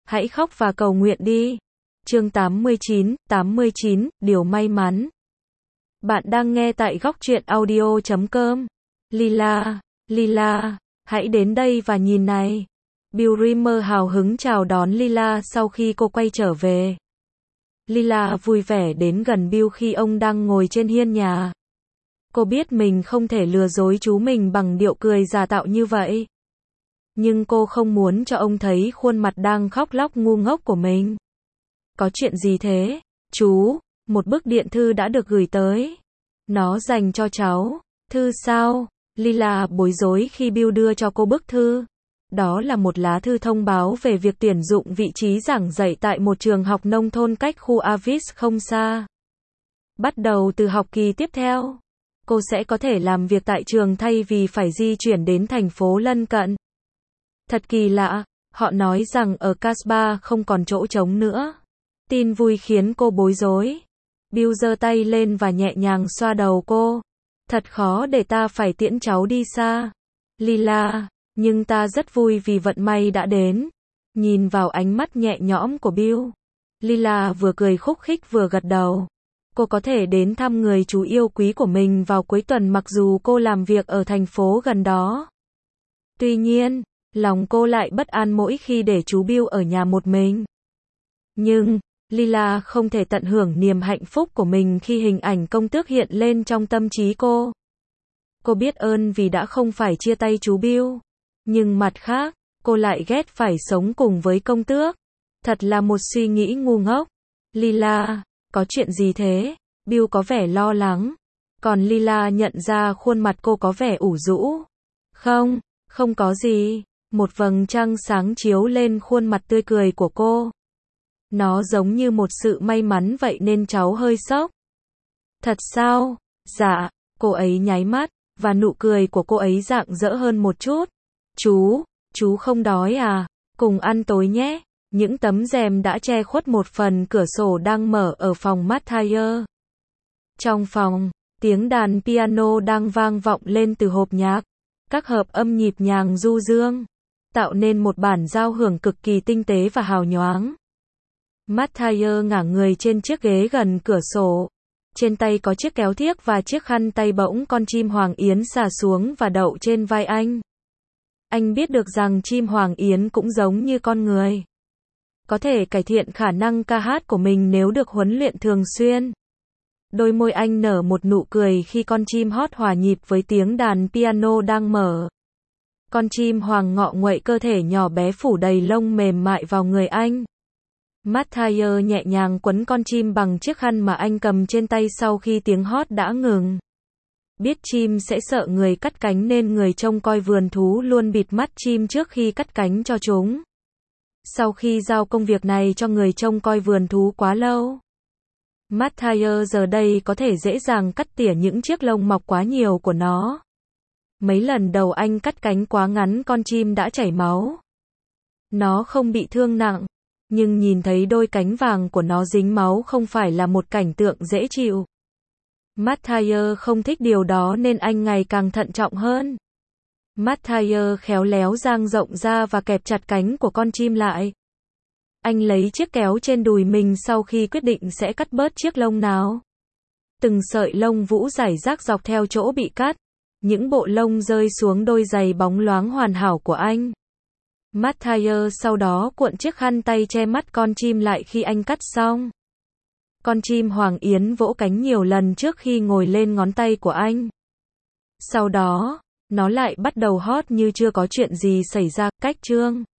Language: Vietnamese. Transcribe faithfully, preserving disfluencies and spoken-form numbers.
Hãy khóc và cầu nguyện đi. Chương tám mươi chín, tám mươi chín, điều may mắn. Bạn đang nghe tại góc truyện audio chấm com. Lila, Lila, hãy đến đây và nhìn này. Bill Rimmer hào hứng chào đón Lila sau khi cô quay trở về. Lila vui vẻ đến gần Bill khi ông đang ngồi trên hiên nhà. Cô biết mình không thể lừa dối chú mình bằng điệu cười giả tạo như vậy. Nhưng cô không muốn cho ông thấy khuôn mặt đang khóc lóc ngu ngốc của mình. Có chuyện gì thế? Chú, một bức điện thư đã được gửi tới. Nó dành cho cháu. Thư sao? Lila bối rối khi Bill đưa cho cô bức thư. Đó là một lá thư thông báo về việc tuyển dụng vị trí giảng dạy tại một trường học nông thôn cách khu Avis không xa. Bắt đầu từ học kỳ tiếp theo, cô sẽ có thể làm việc tại trường thay vì phải di chuyển đến thành phố lân cận. Thật kỳ lạ, họ nói rằng ở Casbah không còn chỗ trống nữa. Tin vui khiến cô bối rối. Bill giơ tay lên và nhẹ nhàng xoa đầu cô. Thật khó để ta phải tiễn cháu đi xa, Lila, nhưng ta rất vui vì vận may đã đến. Nhìn vào ánh mắt nhẹ nhõm của Bill, Lila vừa cười khúc khích vừa gật đầu. Cô có thể đến thăm người chú yêu quý của mình vào cuối tuần mặc dù cô làm việc ở thành phố gần đó. Tuy nhiên, lòng cô lại bất an mỗi khi để chú Bill ở nhà một mình. Nhưng, Lila không thể tận hưởng niềm hạnh phúc của mình khi hình ảnh công tước hiện lên trong tâm trí cô. Cô biết ơn vì đã không phải chia tay chú Bill. Nhưng mặt khác, cô lại ghét phải sống cùng với công tước. Thật là một suy nghĩ ngu ngốc. Lila, có chuyện gì thế? Bill có vẻ lo lắng. Còn Lila nhận ra khuôn mặt cô có vẻ ủ rũ. Không, không có gì. Một vầng trăng sáng chiếu lên khuôn mặt tươi cười của cô. Nó giống như một sự may mắn vậy nên cháu hơi sốc. Thật sao? Dạ, cô ấy nháy mắt, và nụ cười của cô ấy rạng rỡ hơn một chút. Chú, chú không đói à? Cùng ăn tối nhé. Những tấm rèm đã che khuất một phần cửa sổ đang mở ở phòng Mathieu. Trong phòng, tiếng đàn piano đang vang vọng lên từ hộp nhạc. Các hợp âm nhịp nhàng du dương, tạo nên một bản giao hưởng cực kỳ tinh tế và hào nhoáng. Mathieu ngả người trên chiếc ghế gần cửa sổ. Trên tay có chiếc kéo thiếc và chiếc khăn tay bỗng con chim hoàng yến xà xuống và đậu trên vai anh. Anh biết được rằng chim hoàng yến cũng giống như con người. Có thể cải thiện khả năng ca hát của mình nếu được huấn luyện thường xuyên. Đôi môi anh nở một nụ cười khi con chim hót hòa nhịp với tiếng đàn piano đang mở. Con chim hoàng ngọ nguậy cơ thể nhỏ bé phủ đầy lông mềm mại vào người anh. Mathieu nhẹ nhàng quấn con chim bằng chiếc khăn mà anh cầm trên tay sau khi tiếng hót đã ngừng. Biết chim sẽ sợ người cắt cánh nên người trông coi vườn thú luôn bịt mắt chim trước khi cắt cánh cho chúng. Sau khi giao công việc này cho người trông coi vườn thú quá lâu, Mathieu giờ đây có thể dễ dàng cắt tỉa những chiếc lông mọc quá nhiều của nó. Mấy lần đầu anh cắt cánh quá ngắn con chim đã chảy máu. Nó không bị thương nặng, nhưng nhìn thấy đôi cánh vàng của nó dính máu không phải là một cảnh tượng dễ chịu. Mathieu không thích điều đó nên anh ngày càng thận trọng hơn. Mathieu khéo léo dang rộng ra và kẹp chặt cánh của con chim lại. Anh lấy chiếc kéo trên đùi mình sau khi quyết định sẽ cắt bớt chiếc lông nào. Từng sợi lông vũ rải rác dọc theo chỗ bị cắt. Những bộ lông rơi xuống đôi giày bóng loáng hoàn hảo của anh. Mathieu sau đó cuộn chiếc khăn tay che mắt con chim lại khi anh cắt xong. Con chim hoàng yến vỗ cánh nhiều lần trước khi ngồi lên ngón tay của anh. Sau đó, nó lại bắt đầu hót như chưa có chuyện gì xảy ra. Cách chương